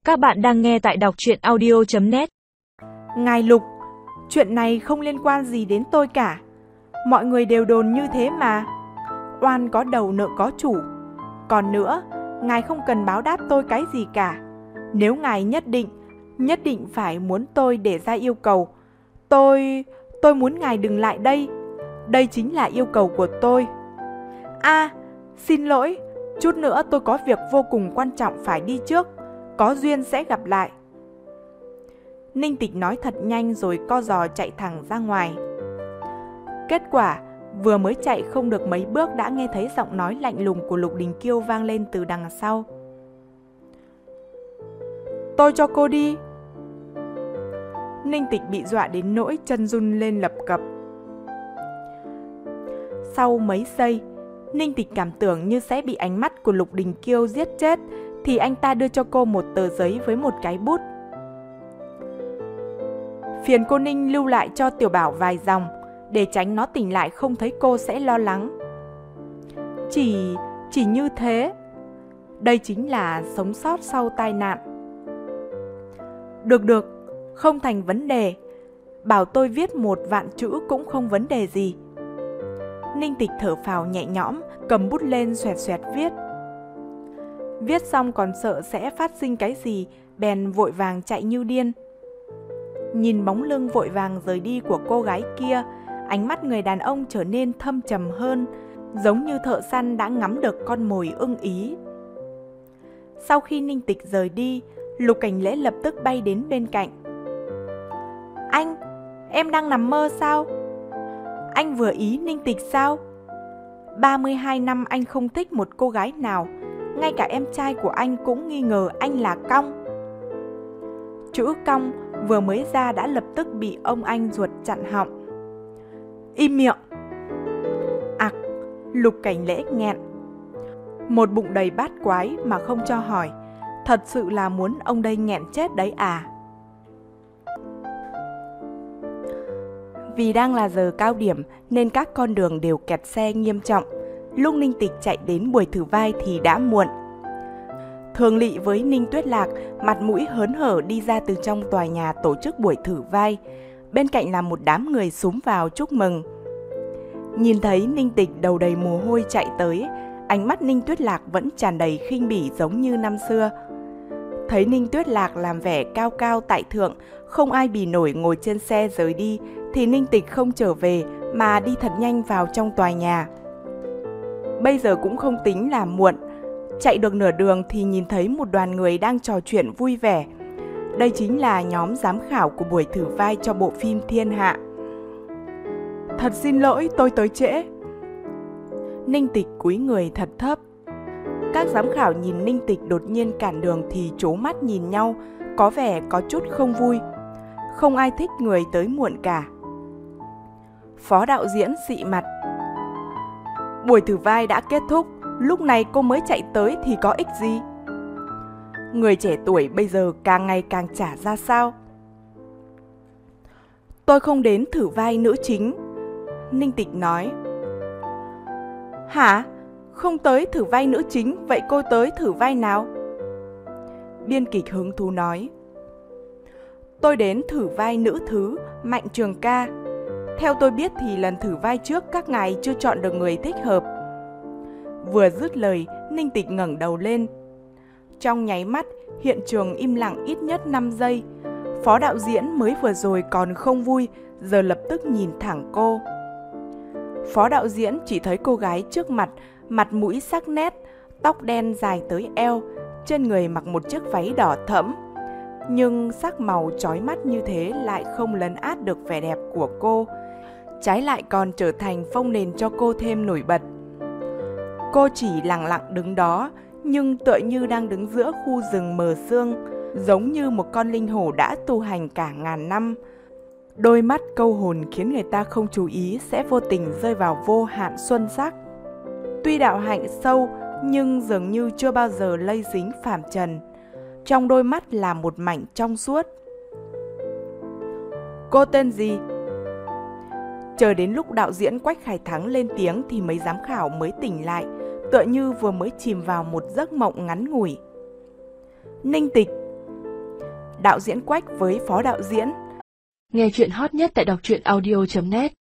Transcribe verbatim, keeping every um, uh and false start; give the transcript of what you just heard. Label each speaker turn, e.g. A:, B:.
A: Các bạn đang nghe tại đọc truyện audio chấm net.
B: Ngài Lục, chuyện này không liên quan gì đến tôi cả. Mọi người đều đồn như thế mà. Oan có đầu nợ có chủ. Còn nữa, ngài không cần báo đáp tôi cái gì cả. Nếu ngài nhất định, nhất định phải muốn tôi để ra yêu cầu, Tôi, tôi muốn ngài đừng lại đây. Đây chính là yêu cầu của tôi. À, xin lỗi, chút nữa tôi có việc vô cùng quan trọng phải đi trước. Có duyên sẽ gặp lại. Ninh Tịch nói thật nhanh rồi co giò chạy thẳng ra ngoài. Kết quả, vừa mới chạy không được mấy bước đã nghe thấy giọng nói lạnh lùng của Lục Đình Kiêu vang lên từ đằng sau. Tôi cho cô đi. Ninh Tịch bị dọa đến nỗi chân run lên lập cập. Sau mấy giây, Ninh Tịch cảm tưởng như sẽ bị ánh mắt của Lục Đình Kiêu giết chết, thì anh ta đưa cho cô một tờ giấy với một cái bút. Phiền cô Ninh lưu lại cho Tiểu Bảo vài dòng, để tránh nó tỉnh lại không thấy cô sẽ lo lắng. Chỉ, chỉ như thế. Đây chính là sống sót sau tai nạn. Được được, không thành vấn đề. Bảo tôi viết một vạn chữ cũng không vấn đề gì. Ninh Tịch thở phào nhẹ nhõm, cầm bút lên xoẹt xoẹt viết. Viết xong còn sợ sẽ phát sinh cái gì, bèn vội vàng chạy như điên. Nhìn bóng lưng vội vàng rời đi của cô gái kia, ánh mắt người đàn ông trở nên thâm trầm hơn, giống như thợ săn đã ngắm được con mồi ưng ý. Sau khi Ninh Tịch rời đi, Lục Cảnh Lễ lập tức bay đến bên cạnh. Anh, em đang nằm mơ sao? Anh vừa ý Ninh Tịch sao? ba mươi hai năm anh không thích một cô gái nào, ngay cả em trai của anh cũng nghi ngờ anh là cong. Chữ cong vừa mới ra đã lập tức bị ông anh ruột chặn họng. Im miệng! Ặc! Lục Cảnh Lễ nghẹn. Một bụng đầy bát quái mà không cho hỏi, thật sự là muốn ông đây nghẹn chết đấy à? Vì đang là giờ cao điểm nên các con đường đều kẹt xe nghiêm trọng. Lúc Ninh Tịch chạy đến buổi thử vai thì đã muộn. Thường Lị với Ninh Tuyết Lạc mặt mũi hớn hở đi ra từ trong tòa nhà tổ chức buổi thử vai. Bên cạnh là một đám người xúm vào chúc mừng. Nhìn thấy Ninh Tịch đầu đầy mồ hôi chạy tới, ánh mắt Ninh Tuyết Lạc vẫn tràn đầy khinh bỉ giống như năm xưa. Thấy Ninh Tuyết Lạc làm vẻ cao cao tại thượng, không ai bì nổi ngồi trên xe rời đi, thì Ninh Tịch không trở về mà đi thật nhanh vào trong tòa nhà. Bây giờ cũng không tính là muộn. Chạy được nửa đường thì nhìn thấy một đoàn người đang trò chuyện vui vẻ. Đây chính là nhóm giám khảo của buổi thử vai cho bộ phim Thiên Hạ. Thật xin lỗi, tôi tới trễ. Ninh Tịch cúi người thật thấp. Các giám khảo nhìn Ninh Tịch đột nhiên cản đường thì trố mắt nhìn nhau, có vẻ có chút không vui. Không ai thích người tới muộn cả. Phó đạo diễn xị mặt. Buổi thử vai đã kết thúc, lúc này cô mới chạy tới thì có ích gì? Người trẻ tuổi bây giờ càng ngày càng chả ra sao. Tôi không đến thử vai nữ chính. Ninh Tịch nói. Hả? Không tới thử vai nữ chính, vậy cô tới thử vai nào? Biên kịch hứng thú nói. Tôi đến thử vai nữ thứ, Mạnh Trường Ca. Theo tôi biết thì lần thử vai trước các ngài chưa chọn được người thích hợp. Vừa dứt lời, Ninh Tịch ngẩng đầu lên. Trong nháy mắt, hiện trường im lặng ít nhất năm giây. Phó đạo diễn mới vừa rồi còn không vui, giờ lập tức nhìn thẳng cô. Phó đạo diễn chỉ thấy cô gái trước mặt, mặt mũi sắc nét, tóc đen dài tới eo, trên người mặc một chiếc váy đỏ thẫm. Nhưng sắc màu chói mắt như thế lại không lấn át được vẻ đẹp của cô, trái lại còn trở thành phông nền cho cô thêm nổi bật. Cô chỉ lặng lặng đứng đó, nhưng tựa như đang đứng giữa khu rừng mờ sương, giống như một con linh hổ đã tu hành cả ngàn năm. Đôi mắt câu hồn khiến người ta không chú ý sẽ vô tình rơi vào vô hạn xuân sắc. Tuy đạo hạnh sâu, nhưng dường như chưa bao giờ lây dính phàm trần. Trong đôi mắt là một mảnh trong suốt. Cô tên gì? Chờ đến lúc đạo diễn Quách Khải Thắng lên tiếng thì mấy giám khảo mới tỉnh lại, tựa như vừa mới chìm vào một giấc mộng ngắn ngủi. Ninh Tịch. đạo diễn Quách với phó đạo diễn.
C: Nghe chuyện hot nhất tại đọc truyện audio chấm net.